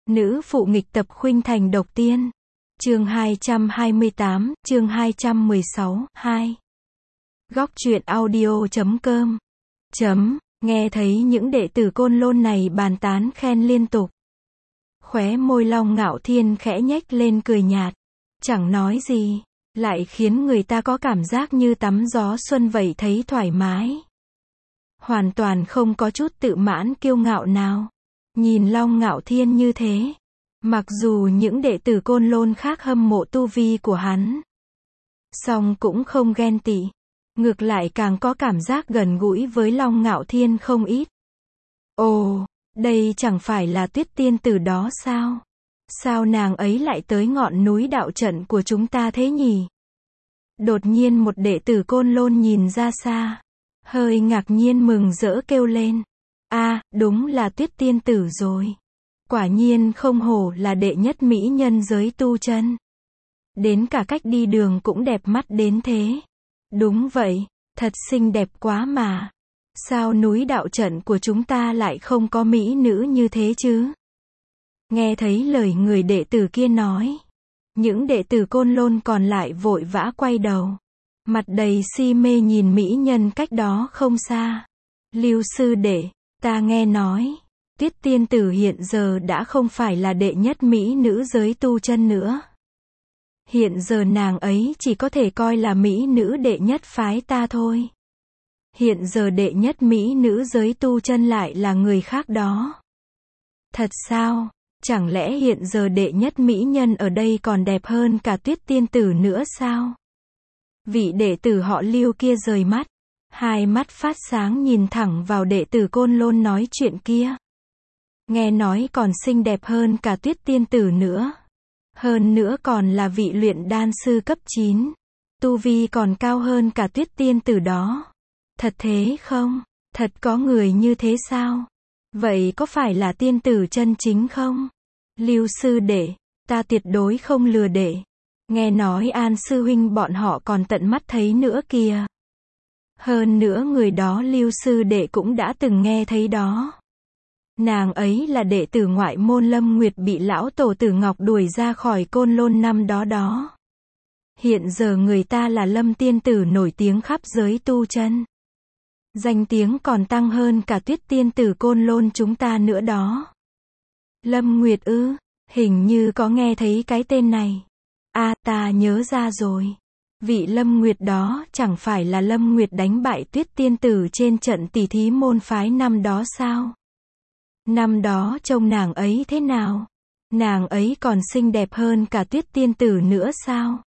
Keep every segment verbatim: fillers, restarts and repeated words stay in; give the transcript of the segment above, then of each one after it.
Nữ phụ nghịch tập khuynh thành độc tiên. Chương hai trăm hai mươi tám, chương hai trăm mười sáu, hai. Góc truyện audio chấm com. Chấm, nghe thấy những đệ tử Côn Lôn này bàn tán khen liên tục. Khóe môi Long Ngạo Thiên khẽ nhếch lên cười nhạt. Chẳng nói gì, lại khiến người ta có cảm giác như tắm gió xuân vậy, thấy thoải mái. Hoàn toàn không có chút tự mãn kiêu ngạo nào. Nhìn Long Ngạo Thiên như thế, mặc dù những đệ tử Côn Lôn khác hâm mộ tu vi của hắn, song cũng không ghen tị, ngược lại càng có cảm giác gần gũi với Long Ngạo Thiên không ít. Ồ, đây chẳng phải là Tuyết Tiên Tử đó sao? Sao nàng ấy lại tới ngọn núi đạo trận của chúng ta thế nhỉ? Đột nhiên một đệ tử Côn Lôn nhìn ra xa, hơi ngạc nhiên mừng rỡ kêu lên. A, à, đúng là Tuyết Tiên Tử rồi. Quả nhiên không hổ là đệ nhất mỹ nhân giới tu chân. Đến cả cách đi đường cũng đẹp mắt đến thế. Đúng vậy, thật xinh đẹp quá mà. Sao núi đạo trận của chúng ta lại không có mỹ nữ như thế chứ? Nghe thấy lời người đệ tử kia nói, những đệ tử Côn Lôn còn lại vội vã quay đầu, mặt đầy si mê nhìn mỹ nhân cách đó không xa. Lưu sư đệ, ta nghe nói, Tuyết Tiên Tử hiện giờ đã không phải là đệ nhất mỹ nữ giới tu chân nữa. Hiện giờ nàng ấy chỉ có thể coi là mỹ nữ đệ nhất phái ta thôi. Hiện giờ đệ nhất mỹ nữ giới tu chân lại là người khác đó. Thật sao? Chẳng lẽ hiện giờ đệ nhất mỹ nhân ở đây còn đẹp hơn cả Tuyết Tiên Tử nữa sao? Vị đệ tử họ Lưu kia rời mắt, hai mắt phát sáng nhìn thẳng vào đệ tử Côn Lôn nói chuyện kia. Nghe nói còn xinh đẹp hơn cả Tuyết Tiên Tử nữa. Hơn nữa còn là vị luyện đan sư cấp chín. Tu vi còn cao hơn cả Tuyết Tiên Tử đó. Thật thế không? Thật có người như thế sao? Vậy có phải là tiên tử chân chính không? Lưu sư đệ, ta tuyệt đối không lừa đệ. Nghe nói An sư huynh bọn họ còn tận mắt thấy nữa kìa. Hơn nữa người đó Lưu sư đệ cũng đã từng nghe thấy đó. Nàng ấy là đệ tử ngoại môn Lâm Nguyệt bị lão tổ tử Ngọc đuổi ra khỏi Côn Lôn năm đó đó. Hiện giờ người ta là Lâm tiên tử nổi tiếng khắp giới tu chân. Danh tiếng còn tăng hơn cả Tuyết Tiên Tử Côn Lôn chúng ta nữa đó. Lâm Nguyệt ư, hình như có nghe thấy cái tên này. A, à, ta nhớ ra rồi. Vị Lâm Nguyệt đó chẳng phải là Lâm Nguyệt đánh bại Tuyết Tiên Tử trên trận tỷ thí môn phái năm đó sao? Năm đó trông nàng ấy thế nào? Nàng ấy còn xinh đẹp hơn cả Tuyết Tiên Tử nữa sao?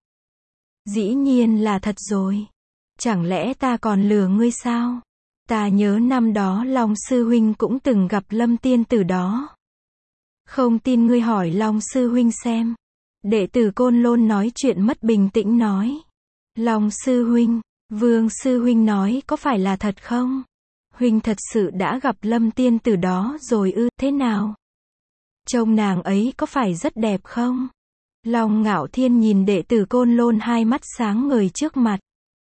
Dĩ nhiên là thật rồi. Chẳng lẽ ta còn lừa ngươi sao? Ta nhớ năm đó Long sư huynh cũng từng gặp Lâm Tiên Tử đó. Không tin ngươi hỏi Long sư huynh xem. Đệ tử Côn Lôn nói chuyện mất bình tĩnh nói. Long sư huynh, Vương sư huynh nói có phải là thật không? Huynh thật sự đã gặp Lâm Tiên Tử đó rồi ư? Thế nào? Trông nàng ấy có phải rất đẹp không? Long Ngạo Thiên nhìn đệ tử Côn Lôn hai mắt sáng ngời trước mặt,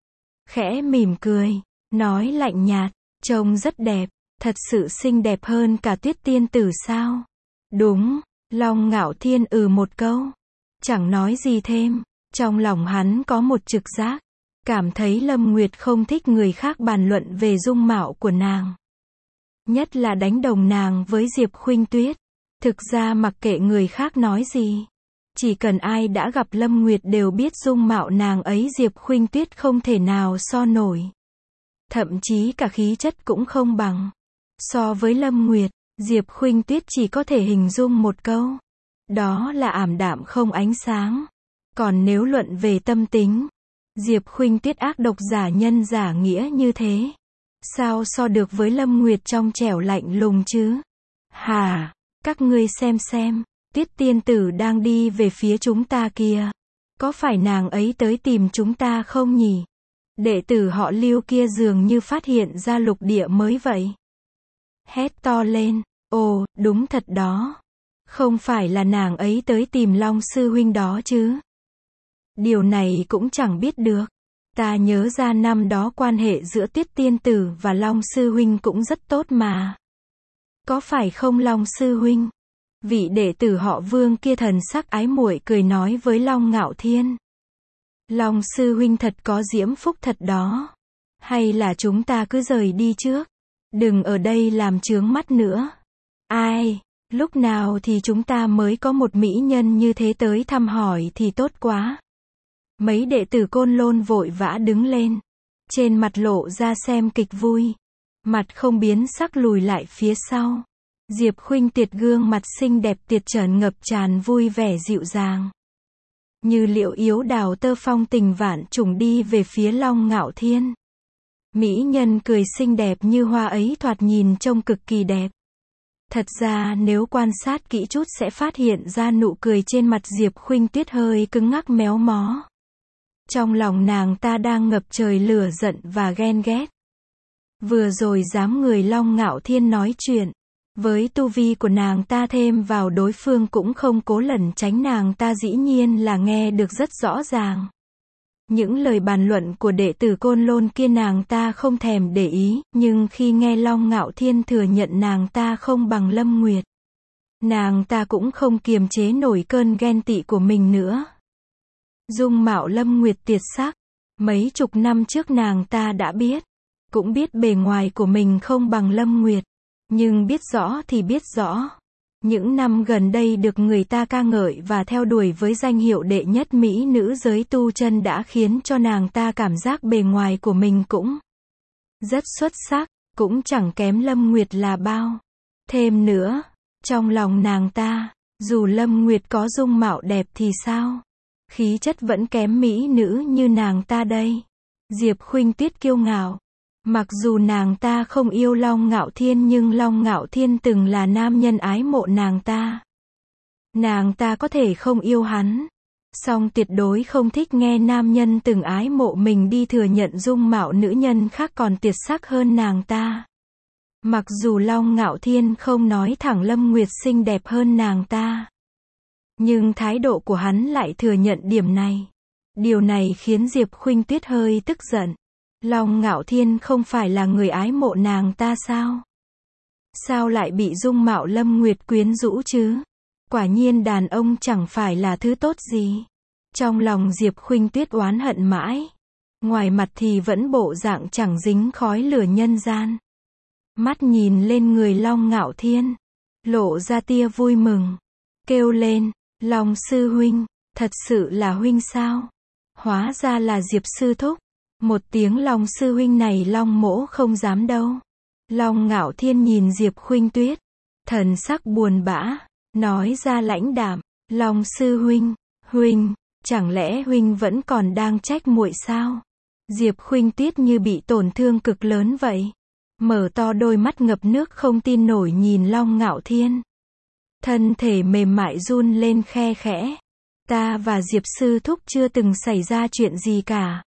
khẽ mỉm cười, nói lạnh nhạt, trông rất đẹp, thật sự xinh đẹp hơn cả Tuyết Tiên Tử sao? Đúng, Long Ngạo Thiên ừ một câu, chẳng nói gì thêm. Trong lòng hắn có một trực giác, cảm thấy Lâm Nguyệt không thích người khác bàn luận về dung mạo của nàng. Nhất là đánh đồng nàng với Diệp Khuynh Tuyết. Thực ra mặc kệ người khác nói gì, chỉ cần ai đã gặp Lâm Nguyệt đều biết dung mạo nàng ấy Diệp Khuynh Tuyết không thể nào so nổi. Thậm chí cả khí chất cũng không bằng. So với Lâm Nguyệt, Diệp Khuynh Tuyết chỉ có thể hình dung một câu. Đó là ảm đạm không ánh sáng. Còn nếu luận về tâm tính, Diệp Khuynh Tuyết ác độc giả nhân giả nghĩa như thế. Sao so được với Lâm Nguyệt trong trẻo lạnh lùng chứ? Hà, các ngươi xem xem, Tuyết Tiên Tử đang đi về phía chúng ta kìa. Có phải nàng ấy tới tìm chúng ta không nhỉ? Đệ tử họ Lưu kia dường như phát hiện ra lục địa mới vậy. Hét to lên, ồ, đúng thật đó. Không phải là nàng ấy tới tìm Long sư huynh đó chứ? Điều này cũng chẳng biết được. Ta nhớ ra năm đó quan hệ giữa Tuyết Tiên Tử và Long sư huynh cũng rất tốt mà. Có phải không Long sư huynh? Vị đệ tử họ Vương kia thần sắc ái muội cười nói với Long Ngạo Thiên. Long sư huynh thật có diễm phúc thật đó. Hay là chúng ta cứ rời đi trước. Đừng ở đây làm chướng mắt nữa. Ai, lúc nào thì chúng ta mới có một mỹ nhân như thế tới thăm hỏi thì tốt quá. Mấy đệ tử Côn Lôn vội vã đứng lên. Trên mặt lộ ra xem kịch vui. Mặt không biến sắc lùi lại phía sau. Diệp Khuynh Tiệt gương mặt xinh đẹp tiệt trần ngập tràn vui vẻ dịu dàng. Như liệu yếu đào tơ phong tình vạn trùng đi về phía Long Ngạo Thiên. Mỹ nhân cười xinh đẹp như hoa ấy thoạt nhìn trông cực kỳ đẹp. Thật ra nếu quan sát kỹ chút sẽ phát hiện ra nụ cười trên mặt Diệp Khuynh Tuyết hơi cứng ngắc méo mó. Trong lòng nàng ta đang ngập trời lửa giận và ghen ghét. Vừa rồi dám người Long Ngạo Thiên nói chuyện. Với tu vi của nàng ta thêm vào đối phương cũng không cố lẩn tránh, nàng ta dĩ nhiên là nghe được rất rõ ràng. Những lời bàn luận của đệ tử Côn Lôn kia nàng ta không thèm để ý, nhưng khi nghe Long Ngạo Thiên thừa nhận nàng ta không bằng Lâm Nguyệt, nàng ta cũng không kiềm chế nổi cơn ghen tị của mình nữa. Dung mạo Lâm Nguyệt tuyệt sắc, mấy chục năm trước nàng ta đã biết, cũng biết bề ngoài của mình không bằng Lâm Nguyệt, nhưng biết rõ thì biết rõ. Những năm gần đây được người ta ca ngợi và theo đuổi với danh hiệu đệ nhất mỹ nữ giới tu chân đã khiến cho nàng ta cảm giác bề ngoài của mình cũng rất xuất sắc, cũng chẳng kém Lâm Nguyệt là bao. Thêm nữa, trong lòng nàng ta, dù Lâm Nguyệt có dung mạo đẹp thì sao? Khí chất vẫn kém mỹ nữ như nàng ta đây. Diệp Khuynh Tuyết kiêu ngạo. Mặc dù nàng ta không yêu Long Ngạo Thiên nhưng Long Ngạo Thiên từng là nam nhân ái mộ nàng ta. Nàng ta có thể không yêu hắn, song tuyệt đối không thích nghe nam nhân từng ái mộ mình đi thừa nhận dung mạo nữ nhân khác còn tuyệt sắc hơn nàng ta. Mặc dù Long Ngạo Thiên không nói thẳng Lâm Nguyệt xinh đẹp hơn nàng ta, nhưng thái độ của hắn lại thừa nhận điểm này. Điều này khiến Diệp Khuynh Tuyết hơi tức giận. Long Ngạo Thiên không phải là người ái mộ nàng ta sao? Sao lại bị dung mạo Lâm Nguyệt quyến rũ chứ? Quả nhiên đàn ông chẳng phải là thứ tốt gì. Trong lòng Diệp Khuynh Tuyết oán hận mãi. Ngoài mặt thì vẫn bộ dạng chẳng dính khói lửa nhân gian. Mắt nhìn lên người Long Ngạo Thiên, lộ ra tia vui mừng. Kêu lên, Long sư huynh, thật sự là huynh sao? Hóa ra là Diệp sư thúc. Một tiếng Long sư huynh này Long mỗ không dám đâu. Long Ngạo Thiên nhìn Diệp Khuynh Tuyết, thần sắc buồn bã, nói ra lãnh đạm, Long sư huynh, huynh, chẳng lẽ huynh vẫn còn đang trách muội sao? Diệp Khuynh Tuyết như bị tổn thương cực lớn vậy. Mở to đôi mắt ngập nước không tin nổi nhìn Long Ngạo Thiên. Thân thể mềm mại run lên khe khẽ. Ta và Diệp sư thúc chưa từng xảy ra chuyện gì cả.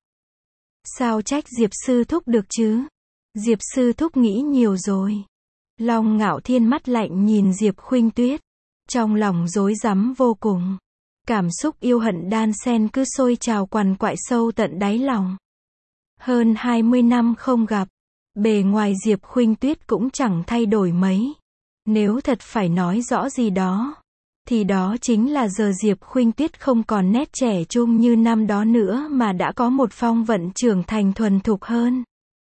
Sao trách Diệp sư thúc được chứ? Diệp sư thúc nghĩ nhiều rồi. Long Ngạo Thiên mắt lạnh nhìn Diệp Khuynh Tuyết, trong lòng rối rắm vô cùng. Cảm xúc yêu hận đan xen cứ sôi trào quằn quại sâu tận đáy lòng. Hơn hai mươi năm không gặp, bề ngoài Diệp Khuynh Tuyết cũng chẳng thay đổi mấy. Nếu thật phải nói rõ gì đó, thì đó chính là giờ Diệp Khuynh Tuyết không còn nét trẻ trung như năm đó nữa mà đã có một phong vận trưởng thành thuần thục hơn.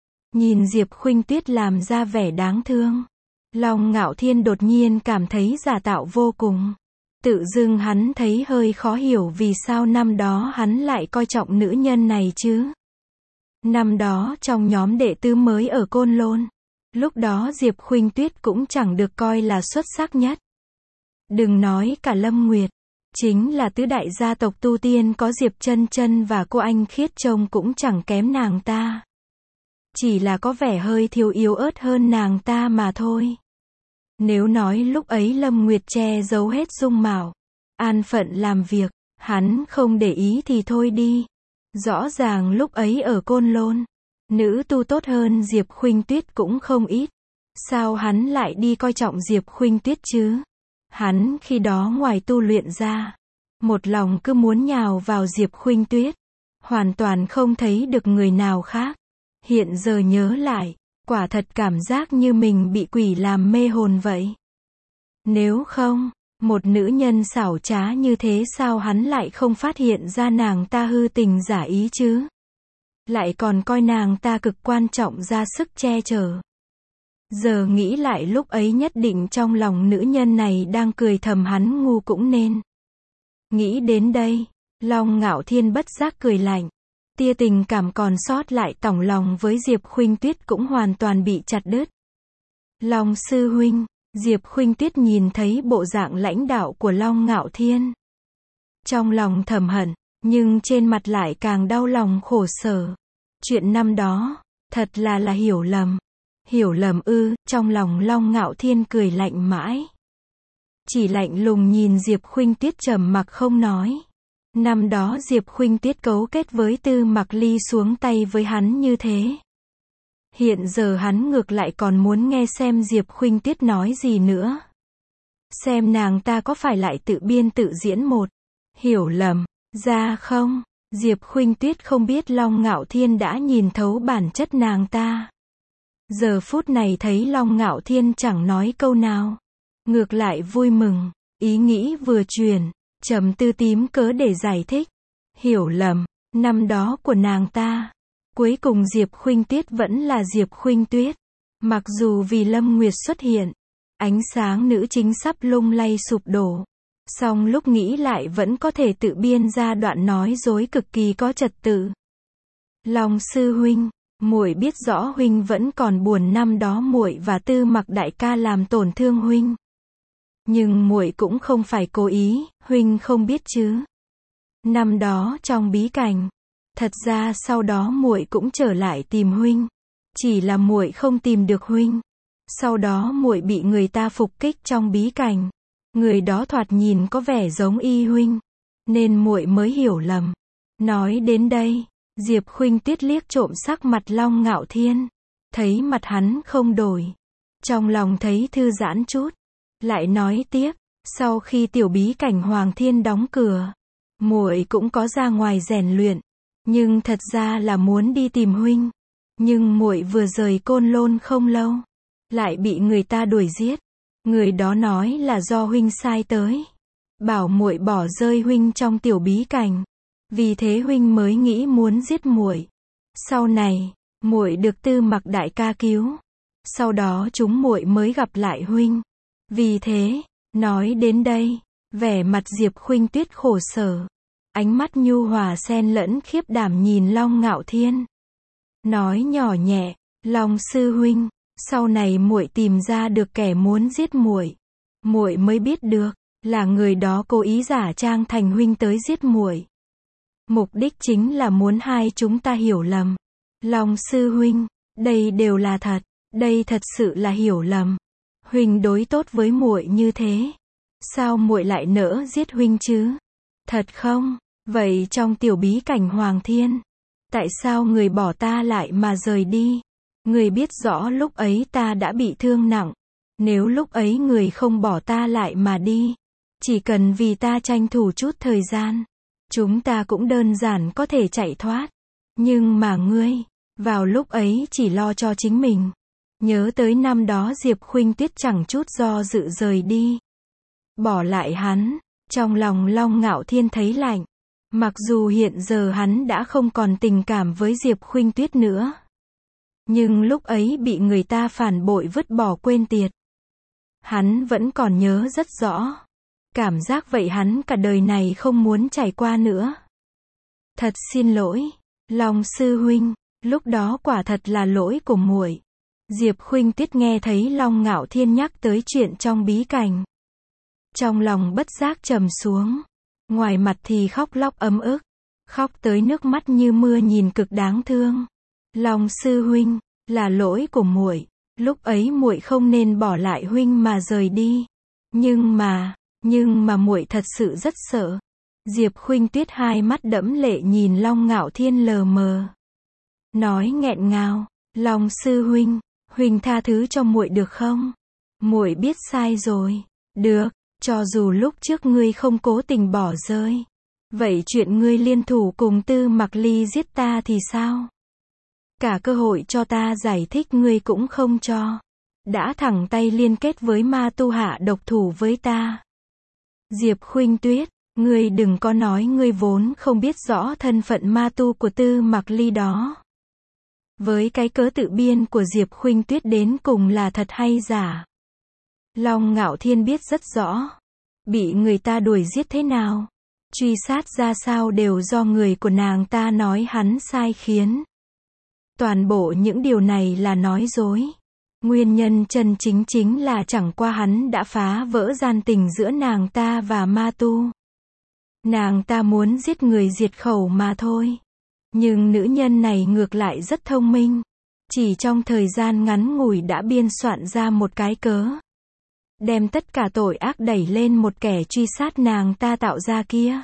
Nhìn Diệp Khuynh Tuyết làm ra vẻ đáng thương, Long Ngạo Thiên đột nhiên cảm thấy giả tạo vô cùng. Tự dưng hắn thấy hơi khó hiểu vì sao năm đó hắn lại coi trọng nữ nhân này chứ. Năm đó trong nhóm đệ tử mới ở Côn Lôn, lúc đó Diệp Khuynh Tuyết cũng chẳng được coi là xuất sắc nhất. Đừng nói cả Lâm Nguyệt, chính là tứ đại gia tộc tu tiên có Diệp Chân Chân và cô Anh Khiết trông cũng chẳng kém nàng ta. Chỉ là có vẻ hơi thiếu yếu ớt hơn nàng ta mà thôi. Nếu nói lúc ấy Lâm Nguyệt che giấu hết dung mạo, an phận làm việc, hắn không để ý thì thôi đi. Rõ ràng lúc ấy ở Côn Lôn, nữ tu tốt hơn Diệp Khuynh Tuyết cũng không ít. Sao hắn lại đi coi trọng Diệp Khuynh Tuyết chứ? Hắn khi đó ngoài tu luyện ra, một lòng cứ muốn nhào vào Diệp Khuynh Tuyết, hoàn toàn không thấy được người nào khác. Hiện giờ nhớ lại, quả thật cảm giác như mình bị quỷ làm mê hồn vậy. Nếu không, Một nữ nhân xảo trá như thế sao hắn lại không phát hiện ra nàng ta hư tình giả ý chứ? Lại còn coi nàng ta cực quan trọng ra sức che chở. Giờ nghĩ lại lúc ấy nhất định trong lòng nữ nhân này đang cười thầm hắn ngu cũng nên. Nghĩ đến đây, Long Ngạo Thiên bất giác cười lạnh. Tia tình cảm còn sót lại tỏng lòng với Diệp Khuynh Tuyết cũng hoàn toàn bị chặt đứt. Long sư huynh, Diệp Khuynh Tuyết nhìn thấy bộ dạng lãnh đạo của Long Ngạo Thiên. Trong lòng thầm hận, nhưng trên mặt lại càng đau lòng khổ sở. Chuyện năm đó, thật là là hiểu lầm. Hiểu lầm ư, trong lòng Long Ngạo Thiên cười lạnh mãi. Chỉ lạnh lùng nhìn Diệp Khuynh Tuyết trầm mặc không nói. Năm đó Diệp Khuynh Tuyết cấu kết với Tư Mặc Ly xuống tay với hắn như thế. Hiện giờ hắn ngược lại còn muốn nghe xem Diệp Khuynh Tuyết nói gì nữa. Xem nàng ta có phải lại tự biên tự diễn một hiểu lầm ra không? Diệp Khuynh Tuyết không biết Long Ngạo Thiên đã nhìn thấu bản chất nàng ta. Giờ phút này thấy Long Ngạo Thiên chẳng nói câu nào, ngược lại vui mừng, ý nghĩ vừa chuyển, trầm tư tím cớ để giải thích. Hiểu lầm, năm đó của nàng ta. Cuối cùng Diệp Khuynh Tuyết vẫn là Diệp Khuynh Tuyết. Mặc dù vì Lâm Nguyệt xuất hiện, ánh sáng nữ chính sắp lung lay sụp đổ. Song lúc nghĩ lại vẫn có thể tự biên ra đoạn nói dối cực kỳ có trật tự. Long sư huynh, muội biết rõ huynh vẫn còn buồn năm đó muội và Tư Mặc đại ca làm tổn thương huynh. Nhưng muội cũng không phải cố ý, huynh không biết chứ. Năm đó trong bí cảnh, thật ra sau đó muội cũng trở lại tìm huynh, chỉ là muội không tìm được huynh. Sau đó muội bị người ta phục kích trong bí cảnh. Người đó thoạt nhìn có vẻ giống y huynh, nên muội mới hiểu lầm. Nói đến đây, Diệp Khuynh Tuyết liếc trộm sắc mặt Long Ngạo Thiên, thấy mặt hắn không đổi, trong lòng thấy thư giãn chút, lại nói tiếp, sau khi tiểu bí cảnh Hoàng Thiên đóng cửa, muội cũng có ra ngoài rèn luyện, nhưng thật ra là muốn đi tìm huynh, nhưng muội vừa rời Côn Lôn không lâu, lại bị người ta đuổi giết. Người đó nói là do huynh sai tới, bảo muội bỏ rơi huynh trong tiểu bí cảnh, vì thế huynh mới nghĩ muốn giết muội. Sau này, muội được Tư Mặc đại ca cứu, sau đó chúng muội mới gặp lại huynh. Vì thế, nói đến đây, vẻ mặt Diệp Khuynh Tuyết khổ sở, ánh mắt nhu hòa xen lẫn khiếp đảm nhìn Long Ngạo Thiên, nói nhỏ nhẹ, Long sư huynh, sau này muội tìm ra được kẻ muốn giết muội, muội mới biết được là người đó cố ý giả trang thành huynh tới giết muội. Mục đích chính là muốn hai chúng ta hiểu lầm. Long sư huynh, đây đều là thật, đây thật sự là hiểu lầm. Huynh đối tốt với muội như thế, sao muội lại nỡ giết huynh chứ? Thật không? Vậy trong tiểu bí cảnh Hoàng Thiên, tại sao người bỏ ta lại mà rời đi? Người biết rõ lúc ấy ta đã bị thương nặng, nếu lúc ấy người không bỏ ta lại mà đi, chỉ cần vì ta tranh thủ chút thời gian, chúng ta cũng đơn giản có thể chạy thoát. Nhưng mà ngươi, vào lúc ấy chỉ lo cho chính mình. Nhớ tới năm đó Diệp Khuynh Tuyết chẳng chút do dự rời đi, bỏ lại hắn, trong lòng Long Ngạo Thiên thấy lạnh. Mặc dù hiện giờ hắn đã không còn tình cảm với Diệp Khuynh Tuyết nữa, nhưng lúc ấy bị người ta phản bội vứt bỏ quên tiệt, hắn vẫn còn nhớ rất rõ. Cảm giác vậy hắn cả đời này không muốn trải qua nữa. Thật xin lỗi, Long sư huynh, lúc đó quả thật là lỗi của muội. Diệp Khuynh Tuyết nghe thấy Long Ngạo Thiên nhắc tới chuyện trong bí cảnh, trong lòng bất giác trầm xuống, ngoài mặt thì khóc lóc ấm ức, khóc tới nước mắt như mưa nhìn cực đáng thương. Long sư huynh, là lỗi của muội, lúc ấy muội không nên bỏ lại huynh mà rời đi. Nhưng mà, nhưng mà muội thật sự rất sợ. Diệp Khuynh Tuyết hai mắt đẫm lệ nhìn Long Ngạo Thiên lờ mờ, nói nghẹn ngào, Long sư huynh, huynh tha thứ cho muội được không? Muội biết sai rồi. Được, cho dù lúc trước ngươi không cố tình bỏ rơi, vậy chuyện ngươi liên thủ cùng Tư Mặc Ly giết ta thì sao? Cả cơ hội cho ta giải thích ngươi cũng không cho. Đã thẳng tay liên kết với ma tu hạ độc thủ với ta. Diệp Khuynh Tuyết, ngươi đừng có nói ngươi vốn không biết rõ thân phận ma tu của Tư Mặc Ly đó. Với cái cớ tự biên của Diệp Khuynh Tuyết đến cùng là thật hay giả? Long Ngạo Thiên biết rất rõ. Bị người ta đuổi giết thế nào, truy sát ra sao đều do người của nàng ta nói hắn sai khiến. Toàn bộ những điều này là nói dối. Nguyên nhân chân chính chính là chẳng qua hắn đã phá vỡ gian tình giữa nàng ta và ma tu. Nàng ta muốn giết người diệt khẩu mà thôi. Nhưng nữ nhân này ngược lại rất thông minh. Chỉ trong thời gian ngắn ngủi đã biên soạn ra một cái cớ. Đem tất cả tội ác đẩy lên một kẻ truy sát nàng ta tạo ra kia.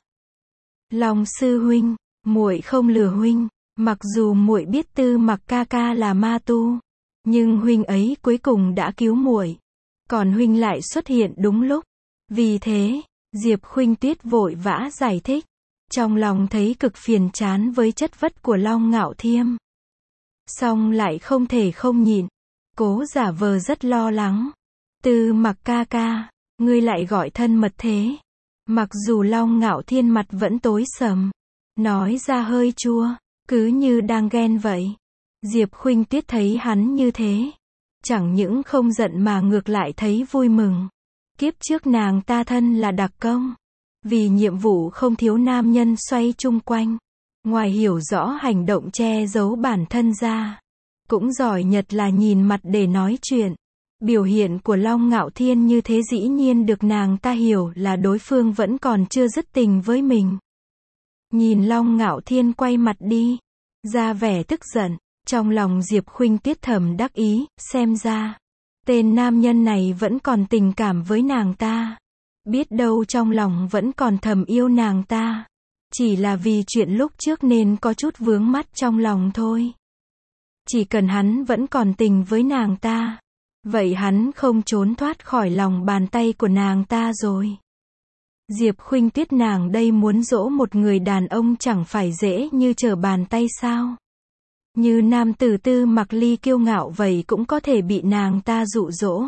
Long sư huynh, muội không lừa huynh. Mặc dù muội biết Tư Mặc ca ca là ma tu, nhưng huynh ấy cuối cùng đã cứu muội. Còn huynh lại xuất hiện đúng lúc. Vì thế, Diệp Khuynh Tuyết vội vã giải thích. Trong lòng thấy cực phiền chán với chất vấn của Long Ngạo Thiên. Song lại không thể không nhịn. Cố giả vờ rất lo lắng. Tư Mặc ca ca, ngươi lại gọi thân mật thế. Mặc dù Long Ngạo Thiên mặt vẫn tối sầm, nói ra hơi chua, cứ như đang ghen vậy. Diệp Khuynh Tuyết thấy hắn như thế, chẳng những không giận mà ngược lại thấy vui mừng. Kiếp trước nàng ta thân là đặc công, vì nhiệm vụ không thiếu nam nhân xoay chung quanh. Ngoài hiểu rõ hành động che giấu bản thân ra, cũng giỏi nhật là nhìn mặt để nói chuyện. Biểu hiện của Long Ngạo Thiên như thế dĩ nhiên được nàng ta hiểu là đối phương vẫn còn chưa dứt tình với mình. Nhìn Long Ngạo Thiên quay mặt đi, ra vẻ tức giận, trong lòng Diệp Khuynh Tuyết thầm đắc ý, xem ra, tên nam nhân này vẫn còn tình cảm với nàng ta. Biết đâu trong lòng vẫn còn thầm yêu nàng ta. Chỉ là vì chuyện lúc trước nên có chút vướng mắc trong lòng thôi. Chỉ cần hắn vẫn còn tình với nàng ta, vậy hắn không trốn thoát khỏi lòng bàn tay của nàng ta rồi. Diệp Khuynh Tuyết nàng đây muốn dỗ một người đàn ông chẳng phải dễ như trở bàn tay sao? Như nam tử Tư Mặc Ly kiêu ngạo vậy cũng có thể bị nàng ta dụ dỗ.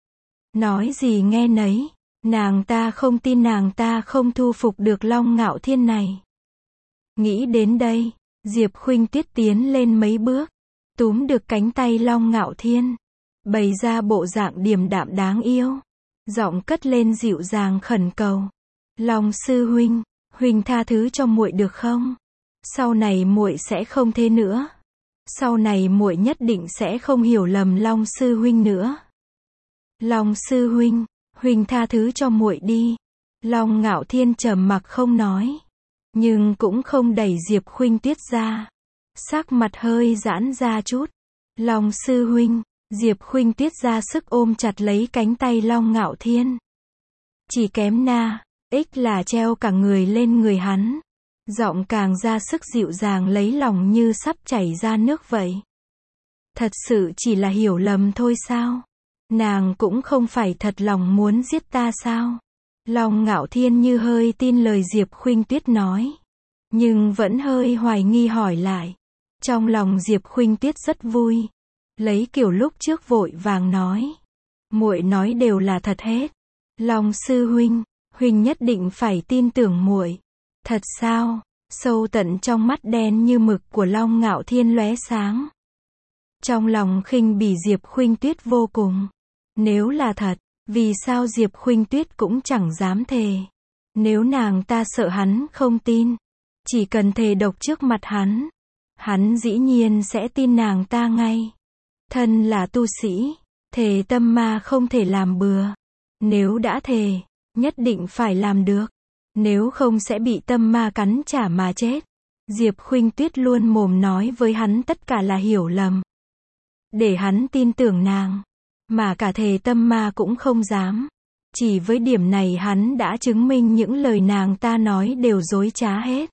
Nói gì nghe nấy, nàng ta không tin nàng ta không thu phục được Long Ngạo Thiên này. Nghĩ đến đây, Diệp Khuynh Tuyết tiến lên mấy bước, túm được cánh tay Long Ngạo Thiên, bày ra bộ dạng điềm đạm đáng yêu, giọng cất lên dịu dàng khẩn cầu. Long sư huynh, huynh tha thứ cho muội được không? Sau này muội sẽ không thế nữa. Sau này muội nhất định sẽ không hiểu lầm Long sư huynh nữa. Long sư huynh, huynh tha thứ cho muội đi. Long Ngạo Thiên trầm mặc không nói, nhưng cũng không đẩy Diệp Khuynh Tuyết ra. Sắc mặt hơi giãn ra chút. Long sư huynh, Diệp Khuynh Tuyết ra sức ôm chặt lấy cánh tay Long Ngạo Thiên. Chỉ kém na, ích là treo cả người lên người hắn. Giọng càng ra sức dịu dàng lấy lòng như sắp chảy ra nước vậy. Thật sự chỉ là hiểu lầm thôi sao? Nàng cũng không phải thật lòng muốn giết ta sao? Long Ngạo Thiên như hơi tin lời Diệp Khuynh Tuyết nói, nhưng vẫn hơi hoài nghi hỏi lại. Trong lòng Diệp Khuynh Tuyết rất vui, lấy kiểu lúc trước vội vàng nói, muội nói đều là thật hết. Long sư huynh, huynh nhất định phải tin tưởng muội. Thật sao? Sâu tận trong mắt đen như mực của Long Ngạo Thiên lóe sáng. Trong lòng khinh bỉ Diệp Khuynh Tuyết vô cùng. Nếu là thật, vì sao Diệp Khuynh Tuyết cũng chẳng dám thề? Nếu nàng ta sợ hắn không tin, chỉ cần thề độc trước mặt hắn, hắn dĩ nhiên sẽ tin nàng ta ngay. Thân là tu sĩ, thề tâm ma không thể làm bừa. Nếu đã thề, nhất định phải làm được. Nếu không sẽ bị tâm ma cắn trả mà chết. Diệp Khuynh Tuyết luôn mồm nói với hắn tất cả là hiểu lầm, để hắn tin tưởng nàng, mà cả thề tâm ma cũng không dám. Chỉ với điểm này hắn đã chứng minh những lời nàng ta nói đều dối trá hết.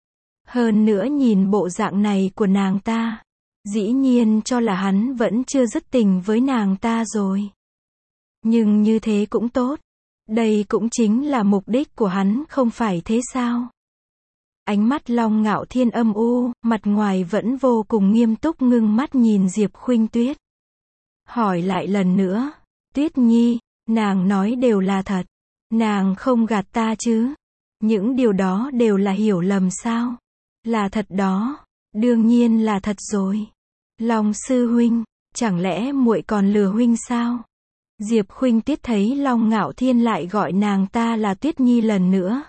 Hơn nữa nhìn bộ dạng này của nàng ta, dĩ nhiên cho là hắn vẫn chưa dứt tình với nàng ta rồi. Nhưng như thế cũng tốt. Đây cũng chính là mục đích của hắn không phải thế sao? Ánh mắt Long Ngạo Thiên âm u, mặt ngoài vẫn vô cùng nghiêm túc ngưng mắt nhìn Diệp Khuynh Tuyết. Hỏi lại lần nữa, Tuyết Nhi, nàng nói đều là thật. Nàng không gạt ta chứ? Những điều đó đều là hiểu lầm sao? Là thật đó. Đương nhiên là thật rồi. Long sư huynh, chẳng lẽ muội còn lừa huynh sao? Diệp Khuynh Tiết thấy Long Ngạo Thiên lại gọi nàng ta là Tuyết Nhi lần nữa.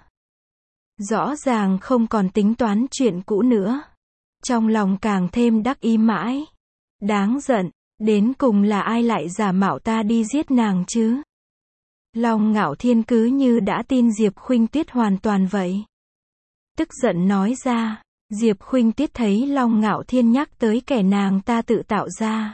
Rõ ràng không còn tính toán chuyện cũ nữa. Trong lòng càng thêm đắc ý mãi. Đáng giận, đến cùng là ai lại giả mạo ta đi giết nàng chứ? Long Ngạo Thiên cứ như đã tin Diệp Khuynh Tiết hoàn toàn vậy. Tức giận nói ra. Diệp Khuynh Tiết thấy Long Ngạo Thiên nhắc tới kẻ nàng ta tự tạo ra.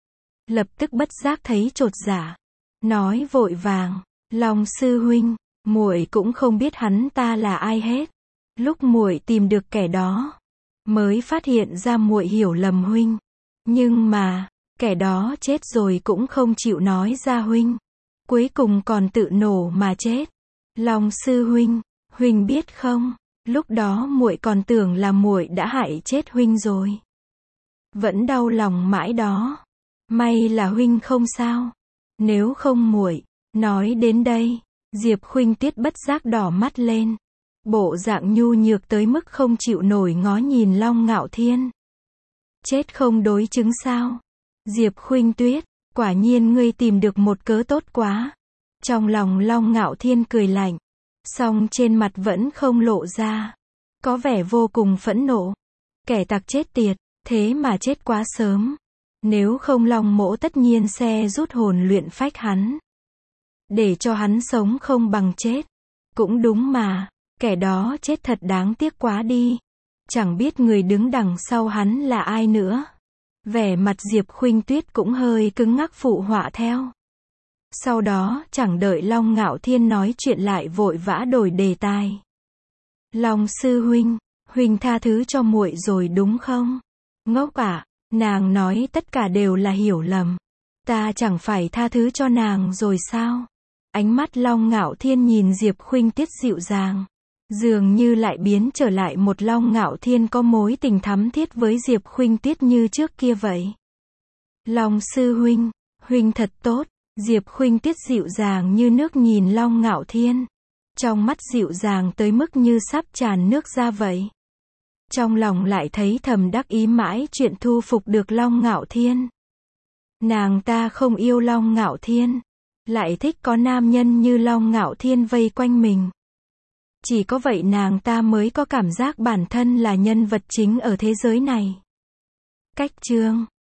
Lập tức bất giác thấy chột dạ. Nói vội vàng, Long sư huynh, muội cũng không biết hắn ta là ai hết. Lúc muội tìm được kẻ đó, mới phát hiện ra muội hiểu lầm huynh. Nhưng mà, kẻ đó chết rồi cũng không chịu nói ra huynh. Cuối cùng còn tự nổ mà chết. Long sư huynh, huynh biết không, lúc đó muội còn tưởng là muội đã hại chết huynh rồi. Vẫn đau lòng mãi đó. May là huynh không sao. Nếu không muội, nói đến đây, Diệp Khuynh Tiết bất giác đỏ mắt lên. Bộ dạng nhu nhược tới mức không chịu nổi ngó nhìn Long Ngạo Thiên. Chết không đối chứng sao? Diệp Khuynh Tuyết, quả nhiên ngươi tìm được một cớ tốt quá. Trong lòng Long Ngạo Thiên cười lạnh, song trên mặt vẫn không lộ ra. Có vẻ vô cùng phẫn nộ. Kẻ tặc chết tiệt, thế mà chết quá sớm. Nếu không Long mỗ tất nhiên sẽ rút hồn luyện phách hắn. Để cho hắn sống không bằng chết. Cũng đúng mà, kẻ đó chết thật đáng tiếc quá đi. Chẳng biết người đứng đằng sau hắn là ai nữa. Vẻ mặt Diệp Khuynh Tuyết cũng hơi cứng ngắc phụ họa theo. Sau đó, chẳng đợi Long Ngạo Thiên nói chuyện lại vội vã đổi đề tài. Long sư huynh, huynh tha thứ cho muội rồi đúng không? Ngốc ạ, nàng nói tất cả đều là hiểu lầm. Ta chẳng phải tha thứ cho nàng rồi sao? Ánh mắt Long Ngạo Thiên nhìn Diệp Khuynh Tiết dịu dàng. Dường như lại biến trở lại một Long Ngạo Thiên có mối tình thắm thiết với Diệp Khuynh Tiết như trước kia vậy. Long sư huynh, huynh thật tốt. Diệp Khuynh Tiết dịu dàng như nước nhìn Long Ngạo Thiên. Trong mắt dịu dàng tới mức như sắp tràn nước ra vậy. Trong lòng lại thấy thầm đắc ý mãi chuyện thu phục được Long Ngạo Thiên. Nàng ta không yêu Long Ngạo Thiên, lại thích có nam nhân như Long Ngạo Thiên vây quanh mình. Chỉ có vậy nàng ta mới có cảm giác bản thân là nhân vật chính ở thế giới này. Cách chương